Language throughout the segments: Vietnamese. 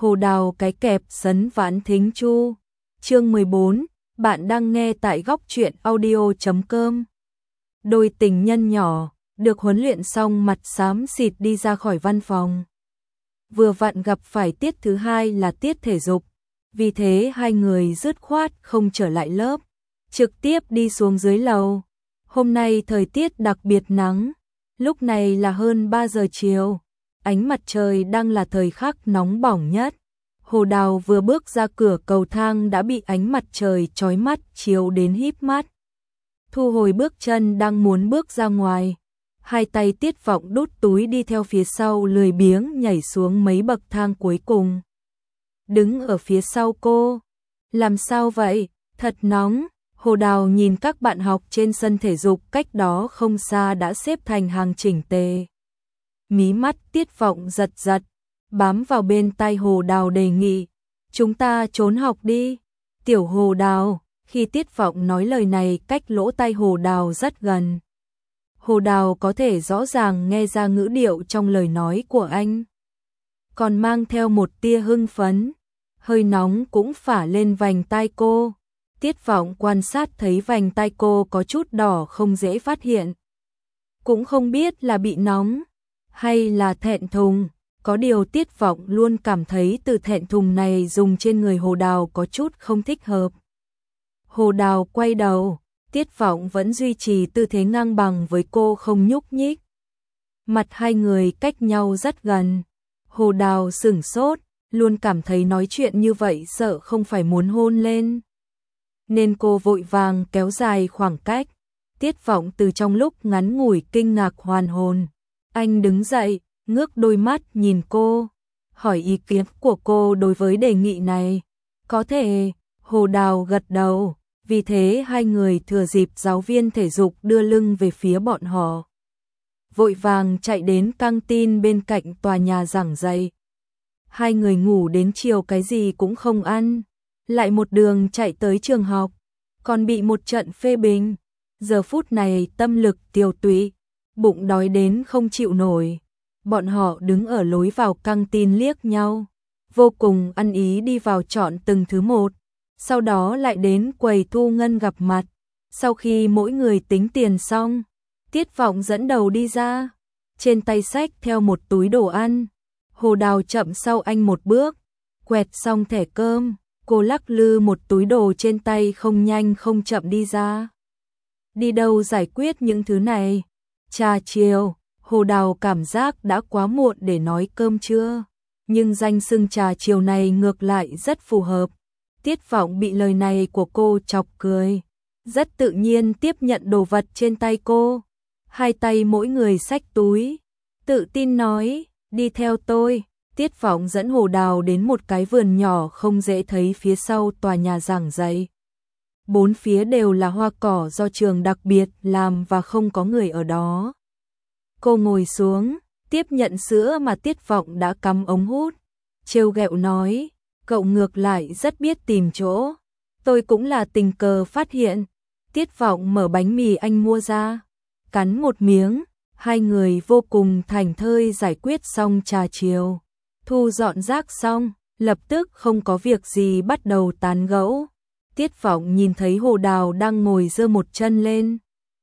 Hồ Đào cái kẹp sấn vãn thính chu. Chương 14, bạn đang nghe tại góc truyện audio.com. Đôi tình nhân nhỏ, được huấn luyện xong mặt xám xịt đi ra khỏi văn phòng. Vừa vặn gặp phải tiết thứ hai là tiết thể dục, vì thế hai người dứt khoát không trở lại lớp, trực tiếp đi xuống dưới lầu. Hôm nay thời tiết đặc biệt nắng, lúc này là hơn 3 giờ chiều, ánh mặt trời đang là thời khắc nóng bỏng nhất. Hồ Đào vừa bước ra cửa cầu thang đã bị ánh mặt trời chói mắt chiếu đến híp mắt. Thu hồi bước chân đang muốn bước ra ngoài, hai tay Tiết Vọng đút túi đi theo phía sau lười biếng nhảy xuống mấy bậc thang cuối cùng. Đứng ở phía sau cô, làm sao vậy, thật nóng. Hồ Đào nhìn các bạn học trên sân thể dục cách đó không xa đã xếp thành hàng chỉnh tề. Mí mắt Tiết Vọng giật giật, bám vào bên tai Hồ Đào đề nghị, chúng ta trốn học đi. Tiểu Hồ Đào, khi Tiết Vọng nói lời này cách lỗ tai Hồ Đào rất gần. Hồ Đào có thể rõ ràng nghe ra ngữ điệu trong lời nói của anh, còn mang theo một tia hưng phấn, hơi nóng cũng phả lên vành tai cô. Tiết Vọng quan sát thấy vành tai cô có chút đỏ không dễ phát hiện. Cũng không biết là bị nóng hay là thẹn thùng, có điều Tiết Vọng luôn cảm thấy từ thẹn thùng này dùng trên người Hồ Đào có chút không thích hợp. Hồ Đào quay đầu, Tiết Vọng vẫn duy trì tư thế ngang bằng với cô không nhúc nhích. Mặt hai người cách nhau rất gần. Hồ Đào sửng sốt, luôn cảm thấy nói chuyện như vậy sợ không phải muốn hôn lên, nên cô vội vàng kéo dài khoảng cách. Tiết Vọng từ trong lúc ngắn ngủi kinh ngạc hoàn hồn, anh đứng dậy, ngước đôi mắt nhìn cô, hỏi ý kiến của cô đối với đề nghị này. Có thể. Hồ Đào gật đầu, vì thế hai người thừa dịp giáo viên thể dục đưa lưng về phía bọn họ, vội vàng chạy đến căng tin bên cạnh tòa nhà giảng dạy. Hai người ngủ đến chiều cái gì cũng không ăn, lại một đường chạy tới trường học, còn bị một trận phê bình. Giờ phút này tâm lực tiều tụy, bụng đói đến không chịu nổi. Bọn họ đứng ở lối vào căng tin liếc nhau, vô cùng ăn ý đi vào chọn từng thứ một, sau đó lại đến quầy thu ngân gặp mặt. Sau khi mỗi người tính tiền xong, Tiết Vọng dẫn đầu đi ra, trên tay xách theo một túi đồ ăn. Hồ Đào chậm sau anh một bước, quẹt xong thẻ cơm, cô lắc lư một túi đồ trên tay không nhanh không chậm đi ra. Đi đâu giải quyết những thứ này? Trà chiều. Hồ Đào cảm giác đã quá muộn để nói cơm trưa, nhưng danh xưng trà chiều này ngược lại rất phù hợp. Tiết Vọng bị lời này của cô chọc cười, rất tự nhiên tiếp nhận đồ vật trên tay cô. Hai tay mỗi người xách túi, tự tin nói, đi theo tôi. Tiết Vọng dẫn Hồ Đào đến một cái vườn nhỏ không dễ thấy phía sau tòa nhà giảng dạy. Bốn phía đều là hoa cỏ do trường đặc biệt làm và không có người ở đó. Cô ngồi xuống, tiếp nhận sữa mà Tiết Vọng đã cắm ống hút, trêu ghẹo nói, cậu ngược lại rất biết tìm chỗ. Tôi cũng là tình cờ phát hiện. Tiết Vọng mở bánh mì anh mua ra, cắn một miếng. Hai người vô cùng thảnh thơi giải quyết xong trà chiều, thu dọn rác xong, lập tức không có việc gì bắt đầu tán gẫu. Tiết Vọng nhìn thấy Hồ Đào đang ngồi giơ một chân lên,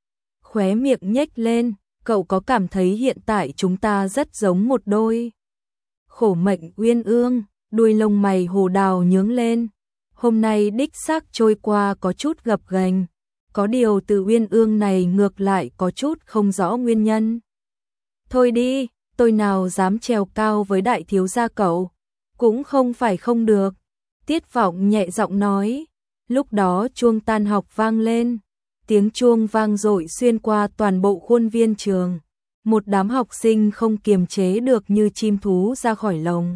khóe miệng nhếch lên, cậu có cảm thấy hiện tại chúng ta rất giống một đôi khổ mệnh uyên ương? Đuôi lông mày Hồ Đào nhướng lên, hôm nay đích xác trôi qua có chút gập ghềnh, có điều từ uyên ương này ngược lại có chút không rõ nguyên nhân. Thôi đi, tôi nào dám trèo cao với đại thiếu gia cậu, cũng không phải không được. Tiết Vọng nhẹ giọng nói. Lúc đó chuông tan học vang lên, tiếng chuông vang dội xuyên qua toàn bộ khuôn viên trường. Một đám học sinh không kiềm chế được như chim thú ra khỏi lồng.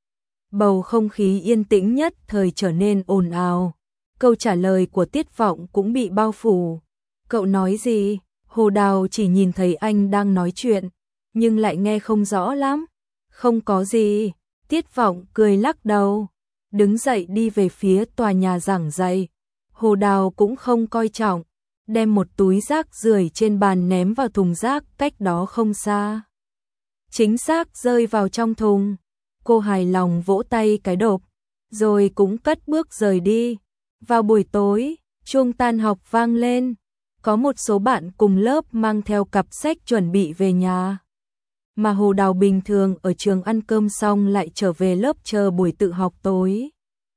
Bầu không khí yên tĩnh nhất thời trở nên ồn ào. Câu trả lời của Tiết Vọng cũng bị bao phủ. Cậu nói gì? Hồ Đào chỉ nhìn thấy anh đang nói chuyện, nhưng lại nghe không rõ lắm. Không có gì. Tiết Vọng cười lắc đầu, đứng dậy đi về phía tòa nhà giảng dạy. Hồ Đào cũng không coi trọng, đem một túi rác rưởi trên bàn ném vào thùng rác cách đó không xa. Chính xác rơi vào trong thùng. Cô hài lòng vỗ tay cái đột, rồi cũng cất bước rời đi. Vào buổi tối, chuông tan học vang lên. Có một số bạn cùng lớp mang theo cặp sách chuẩn bị về nhà. Mà Hồ Đào bình thường ở trường ăn cơm xong lại trở về lớp chờ buổi tự học tối,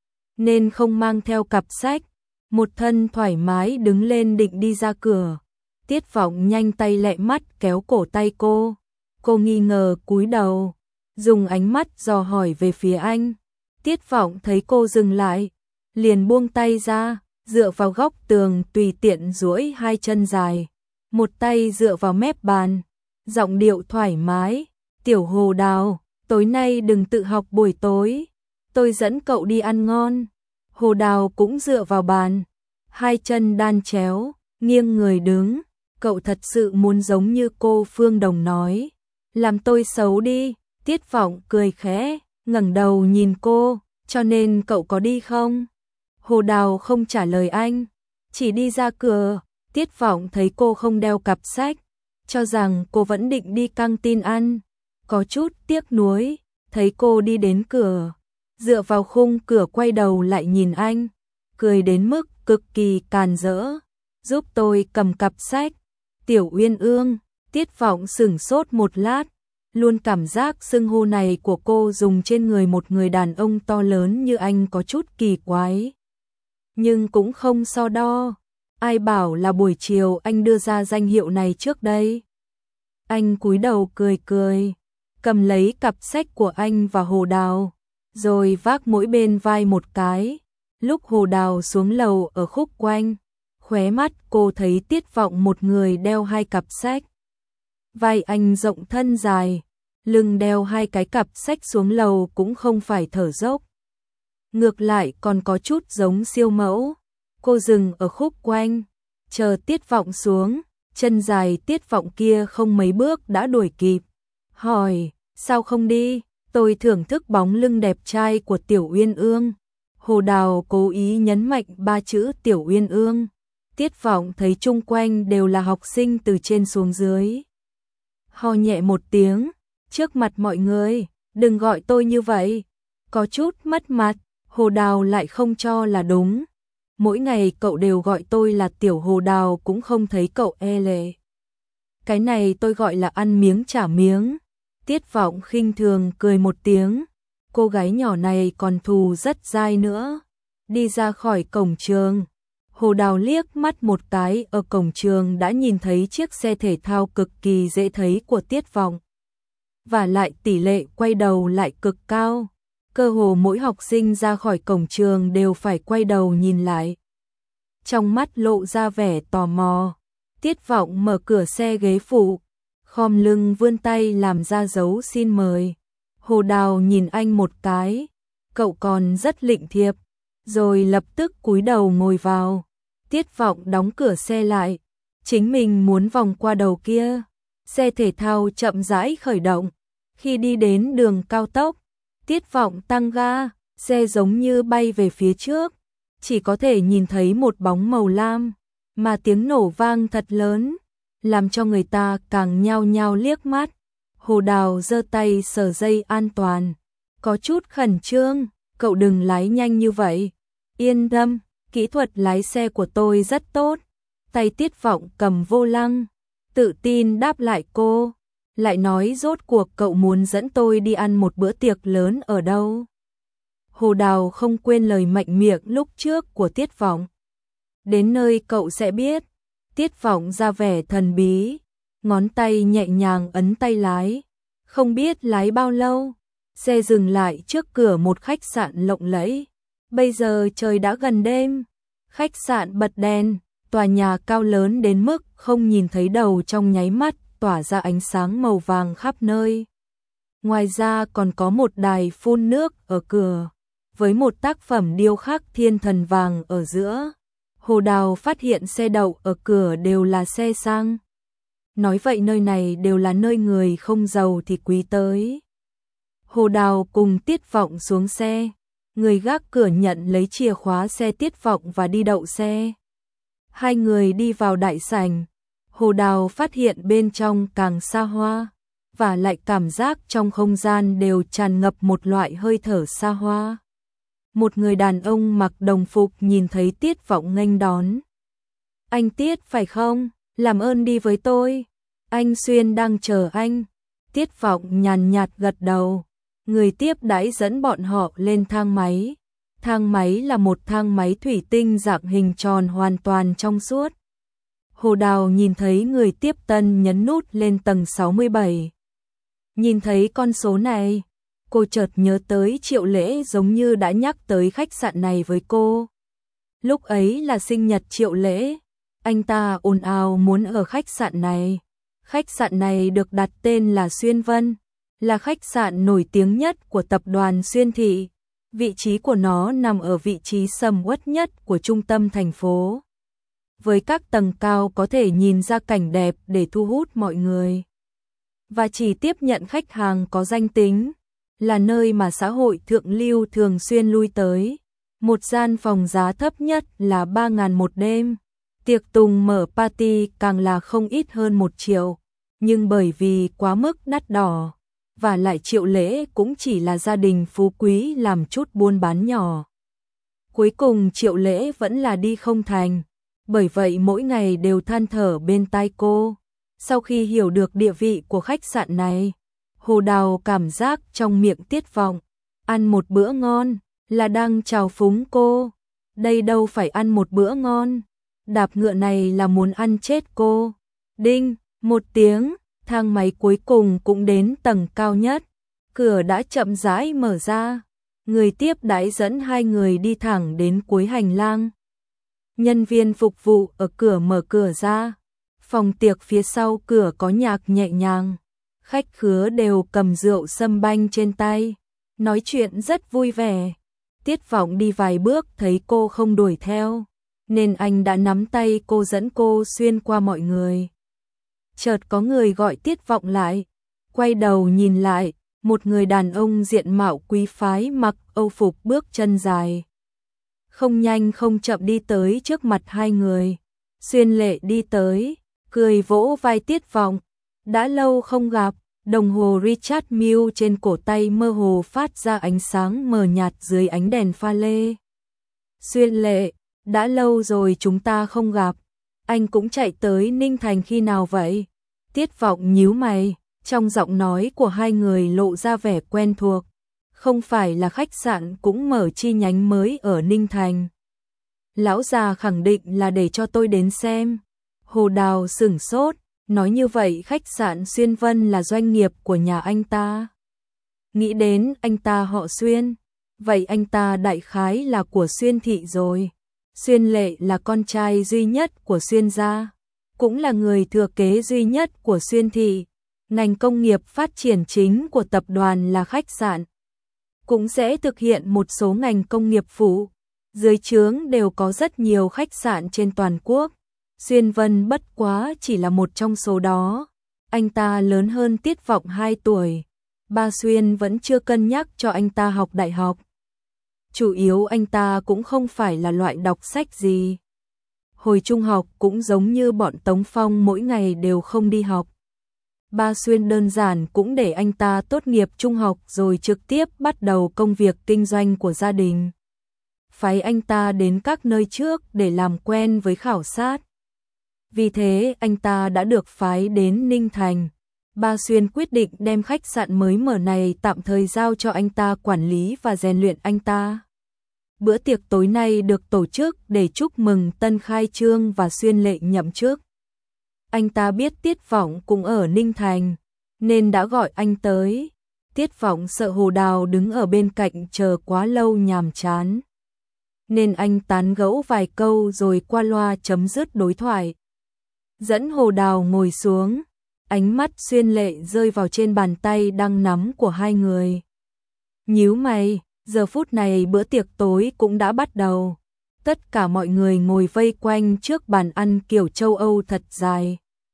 nên không mang theo cặp sách. Một thân thoải mái đứng lên định đi ra cửa. Tiết Vọng nhanh tay lẹ mắt kéo cổ tay cô. Cô nghi ngờ cúi đầu, dùng ánh mắt dò hỏi về phía anh. Tiết Vọng thấy cô dừng lại, liền buông tay ra, dựa vào góc tường tùy tiện duỗi hai chân dài, một tay dựa vào mép bàn, giọng điệu thoải mái, "Tiểu Hồ Đào, tối nay đừng tự học buổi tối, tôi dẫn cậu đi ăn ngon." Hồ Đào cũng dựa vào bàn, hai chân đan chéo, nghiêng người đứng. "Cậu thật sự muốn giống như cô Phương Đồng nói, làm tôi xấu đi?" Tiết Vọng cười khẽ, ngẩng đầu nhìn cô, "Cho nên cậu có đi không?" Hồ Đào không trả lời anh, chỉ đi ra cửa. Tiết Vọng thấy cô không đeo cặp sách, cho rằng cô vẫn định đi căng tin ăn, có chút tiếc nuối. Thấy cô đi đến cửa, dựa vào khung cửa quay đầu lại nhìn anh, cười đến mức cực kỳ càn rỡ, "Giúp tôi cầm cặp sách." "Tiểu Uyên Ương." Tiết Vọng sửng sốt một lát, luôn cảm giác xưng hô này của cô dùng trên người một người đàn ông to lớn như anh có chút kỳ quái. Nhưng cũng không so đo, ai bảo là buổi chiều anh đưa ra danh hiệu này trước đây. Anh cúi đầu cười cười, cầm lấy cặp sách của anh và Hồ Đào, rồi vác mỗi bên vai một cái. Lúc Hồ Đào xuống lầu ở khúc quanh, khóe mắt cô thấy Tiết Vọng một người đeo hai cặp sách. Vai anh rộng thân dài, lưng đeo hai cái cặp sách xuống lầu cũng không phải thở dốc, ngược lại còn có chút giống siêu mẫu. Cô dừng ở khúc quanh, chờ Tiết Vọng xuống, chân dài Tiết Vọng kia không mấy bước đã đuổi kịp, hỏi, "Sao không đi? Tôi thưởng thức bóng lưng đẹp trai của Tiểu Uyên Ương." Hồ Đào cố ý nhấn mạnh ba chữ Tiểu Uyên Ương. Tiết Vọng thấy chung quanh đều là học sinh từ trên xuống dưới, ho nhẹ một tiếng, "Trước mặt mọi người, đừng gọi tôi như vậy." Có chút mất mặt. Hồ Đào lại không cho là đúng. "Mỗi ngày cậu đều gọi tôi là Tiểu Hồ Đào cũng không thấy cậu e lệ. Cái này tôi gọi là ăn miếng trả miếng." Tiết Vọng khinh thường cười một tiếng. Cô gái nhỏ này còn thù rất dai nữa. Đi ra khỏi cổng trường, Hồ Đào liếc mắt một cái ở cổng trường đã nhìn thấy chiếc xe thể thao cực kỳ dễ thấy của Tiết Vọng. Và lại tỷ lệ quay đầu lại cực cao. Cơ hồ mỗi học sinh ra khỏi cổng trường đều phải quay đầu nhìn lại. Trong mắt lộ ra vẻ tò mò. Tiết Vọng mở cửa xe ghế phụ, khom lưng vươn tay làm ra dấu xin mời. Hồ Đào nhìn anh một cái, "Cậu còn rất lịnh thiệp." Rồi lập tức cúi đầu ngồi vào. Tiết Vọng đóng cửa xe lại, chính mình muốn vòng qua đầu kia. Xe thể thao chậm rãi khởi động. Khi đi đến đường cao tốc, Tiết Vọng tăng ga, xe giống như bay về phía trước, chỉ có thể nhìn thấy một bóng màu lam, mà tiếng nổ vang thật lớn, làm cho người ta càng nhao nhao liếc mắt. Hồ Đào giơ tay sờ dây an toàn, có chút khẩn trương, "Cậu đừng lái nhanh như vậy." "Yên tâm, kỹ thuật lái xe của tôi rất tốt." Tay Tiết Vọng cầm vô lăng, tự tin đáp lại cô. "Lại nói rốt cuộc cậu muốn dẫn tôi đi ăn một bữa tiệc lớn ở đâu?" Hồ Đào không quên lời mạnh miệng lúc trước của Tiết Vọng. "Đến nơi cậu sẽ biết." Tiết Vọng ra vẻ thần bí, ngón tay nhẹ nhàng ấn tay lái. Không biết lái bao lâu, xe dừng lại trước cửa một khách sạn lộng lẫy. Bây giờ trời đã gần đêm, khách sạn bật đèn, tòa nhà cao lớn đến mức không nhìn thấy đầu trong nháy mắt, tỏa ra ánh sáng màu vàng khắp nơi. Ngoài ra còn có một đài phun nước ở cửa, với một tác phẩm điêu khắc thiên thần vàng ở giữa. Hồ Đào phát hiện xe đậu ở cửa đều là xe sang. Nói vậy nơi này đều là nơi người không giàu thì quý tới. Hồ Đào cùng Tiết Vọng xuống xe, người gác cửa nhận lấy chìa khóa xe Tiết Vọng và đi đậu xe. Hai người đi vào đại sảnh, Hồ Đào phát hiện bên trong càng xa hoa, và lại cảm giác trong không gian đều tràn ngập một loại hơi thở xa hoa. Một người đàn ông mặc đồng phục nhìn thấy Tiết Vọng nghênh đón. Anh Tiết phải không? Làm ơn đi với tôi. Anh Xuyên đang chờ anh. Tiết Vọng nhàn nhạt gật đầu. Người tiếp đãi dẫn bọn họ lên thang máy. Thang máy là một thang máy thủy tinh dạng hình tròn hoàn toàn trong suốt. Hồ Đào nhìn thấy người tiếp tân nhấn nút lên tầng 67. Nhìn thấy con số này, cô chợt nhớ tới Triệu Lễ giống như đã nhắc tới khách sạn này với cô. Lúc ấy là sinh nhật Triệu Lễ, anh ta ồn ào muốn ở khách sạn này. Khách sạn này được đặt tên là Xuyên Vân, là khách sạn nổi tiếng nhất của tập đoàn Xuyên Thị. Vị trí của nó nằm ở vị trí sầm uất nhất của trung tâm thành phố. Với các tầng cao có thể nhìn ra cảnh đẹp để thu hút mọi người. Và chỉ tiếp nhận khách hàng có danh tính, là nơi mà xã hội thượng lưu thường xuyên lui tới. Một gian phòng giá thấp nhất là 3.000 một đêm. Tiệc tùng mở party càng là không ít hơn 1 triệu. Nhưng bởi vì quá mức đắt đỏ, và lại Triệu Lễ cũng chỉ là gia đình phú quý làm chút buôn bán nhỏ. Cuối cùng Triệu Lễ vẫn là đi không thành, bởi vậy mỗi ngày đều than thở bên tai cô. Sau khi hiểu được địa vị của khách sạn này, Hồ Đào cảm giác trong miệng Tiết Vọng, ăn một bữa ngon, là đang chào phúng cô. Đây đâu phải ăn một bữa ngon, đạp ngựa này là muốn ăn chết cô. Đinh, một tiếng, thang máy cuối cùng cũng đến tầng cao nhất. Cửa đã chậm rãi mở ra. Người tiếp đãi dẫn hai người đi thẳng đến cuối hành lang. Nhân viên phục vụ ở cửa mở cửa ra. Phòng tiệc phía sau cửa có nhạc nhẹ nhàng. Khách khứa đều cầm rượu sâm banh trên tay, nói chuyện rất vui vẻ. Tiết Vọng đi vài bước thấy cô không đuổi theo, nên anh đã nắm tay cô dẫn cô xuyên qua mọi người. Chợt có người gọi Tiết Vọng lại, quay đầu nhìn lại, một người đàn ông diện mạo quý phái mặc âu phục bước chân dài. Không nhanh không chậm đi tới trước mặt hai người. Xuyên Lệ đi tới, cười vỗ vai Tiết Vọng. Đã lâu không gặp, đồng hồ Richard Mille trên cổ tay mơ hồ phát ra ánh sáng mờ nhạt dưới ánh đèn pha lê. Xuyên Lệ, đã lâu rồi chúng ta không gặp. Anh cũng chạy tới Ninh Thành khi nào vậy? Tiết Vọng nhíu mày, trong giọng nói của hai người lộ ra vẻ quen thuộc. Không phải là khách sạn cũng mở chi nhánh mới ở Ninh Thành? Lão già khẳng định là để cho tôi đến xem. Hồ Đào sửng sốt, nói như vậy khách sạn Xuyên Vân là doanh nghiệp của nhà anh ta. Nghĩ đến anh ta họ Xuyên, vậy anh ta đại khái là của Xuyên Thị rồi. Xuyên Lệ là con trai duy nhất của Xuyên gia, cũng là người thừa kế duy nhất của Xuyên Thị. Ngành công nghiệp phát triển chính của tập đoàn là khách sạn, cũng sẽ thực hiện một số ngành công nghiệp phụ. Dưới trướng đều có rất nhiều khách sạn trên toàn quốc. Xuyên Vân bất quá chỉ là một trong số đó. Anh ta lớn hơn Tiết Vọng 2 tuổi. Ba Xuyên vẫn chưa cân nhắc cho anh ta học đại học. Chủ yếu anh ta cũng không phải là loại đọc sách gì. Hồi trung học cũng giống như bọn Tống Phong mỗi ngày đều không đi học. Ba Xuyên đơn giản cũng để anh ta tốt nghiệp trung học rồi trực tiếp bắt đầu công việc kinh doanh của gia đình. Phái anh ta đến các nơi trước để làm quen với khảo sát. Vì thế anh ta đã được phái đến Ninh Thành. Ba Xuyên quyết định đem khách sạn mới mở này tạm thời giao cho anh ta quản lý và rèn luyện anh ta. Bữa tiệc tối nay được tổ chức để chúc mừng tân khai trương và Xuyên Lệ nhậm chức. Anh ta biết Tiết Vọng cũng ở Ninh Thành, nên đã gọi anh tới. Tiết Vọng sợ Hồ Đào đứng ở bên cạnh chờ quá lâu nhàm chán, nên anh tán gẫu vài câu rồi qua loa chấm dứt đối thoại. Dẫn Hồ Đào ngồi xuống, ánh mắt Xuyên Lệ rơi vào trên bàn tay đang nắm của hai người. Nhíu mày, giờ phút này bữa tiệc tối cũng đã bắt đầu. Tất cả mọi người ngồi vây quanh trước bàn ăn kiểu châu Âu thật dài.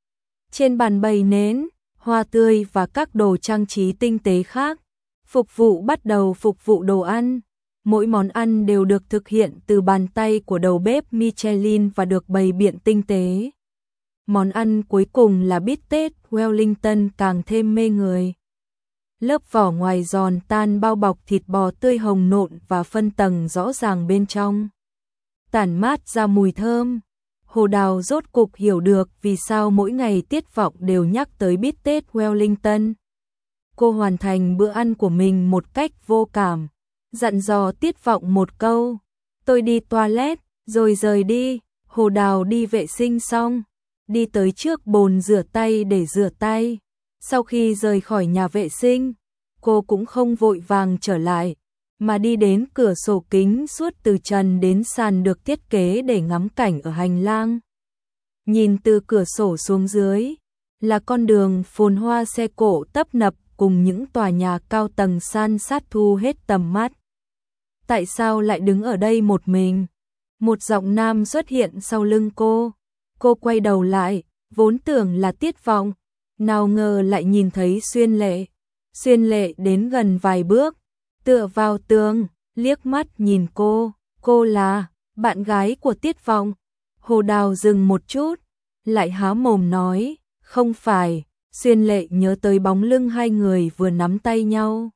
Trên bàn bày nến, hoa tươi và các đồ trang trí tinh tế khác. Phục vụ bắt đầu phục vụ đồ ăn. Mỗi món ăn đều được thực hiện từ bàn tay của đầu bếp Michelin và được bày biện tinh tế. Món ăn cuối cùng là bít tết Wellington càng thêm mê người. Lớp vỏ ngoài giòn tan bao bọc thịt bò tươi hồng nộn và phân tầng rõ ràng bên trong. Tản mát ra mùi thơm. Hồ Đào rốt cục hiểu được vì sao mỗi ngày Tiết Vọng đều nhắc tới bít tết Wellington. Cô hoàn thành bữa ăn của mình một cách vô cảm, dặn dò Tiết Vọng một câu, tôi đi toilet, rồi rời đi. Hồ Đào đi vệ sinh xong, đi tới trước bồn rửa tay để rửa tay. Sau khi rời khỏi nhà vệ sinh, cô cũng không vội vàng trở lại, mà đi đến cửa sổ kính suốt từ trần đến sàn được thiết kế để ngắm cảnh ở hành lang. Nhìn từ cửa sổ xuống dưới, là con đường phồn hoa xe cộ tấp nập cùng những tòa nhà cao tầng san sát thu hết tầm mắt. Tại sao lại đứng ở đây một mình? Một giọng nam xuất hiện sau lưng cô. Cô quay đầu lại, vốn tưởng là Tiết Vọng, nào ngờ lại nhìn thấy Xuyên Lệ. Xuyên Lệ đến gần vài bước, tựa vào tường, liếc mắt nhìn cô là bạn gái của Tiết Vọng. Hồ Đào dừng một chút, lại há mồm nói, không phải. Xuyên Lệ nhớ tới bóng lưng hai người vừa nắm tay nhau.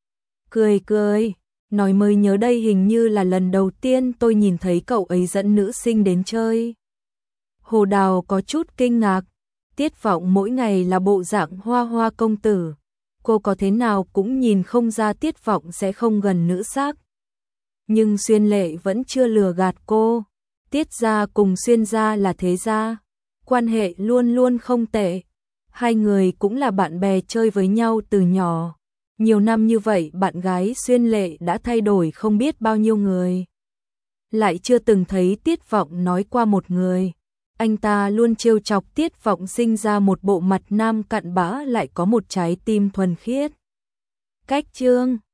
Cười, nói mới nhớ đây hình như là lần đầu tiên tôi nhìn thấy cậu ấy dẫn nữ sinh đến chơi. Hồ Đào có chút kinh ngạc, Tiết Vọng mỗi ngày là bộ dạng hoa hoa công tử. Cô có thế nào cũng nhìn không ra Tiết Vọng sẽ không gần nữ sắc. Nhưng Xuyên Lệ vẫn chưa lừa gạt cô. Tiết gia cùng Xuyên gia là thế gia, quan hệ luôn luôn không tệ. Hai người cũng là bạn bè chơi với nhau từ nhỏ. Nhiều năm như vậy bạn gái Xuyên Lệ đã thay đổi không biết bao nhiêu người. Lại chưa từng thấy Tiết Vọng nói qua một người. Anh ta luôn trêu chọc Tiết Vọng sinh ra một bộ mặt nam cặn bã lại có một trái tim thuần khiết. Cách chương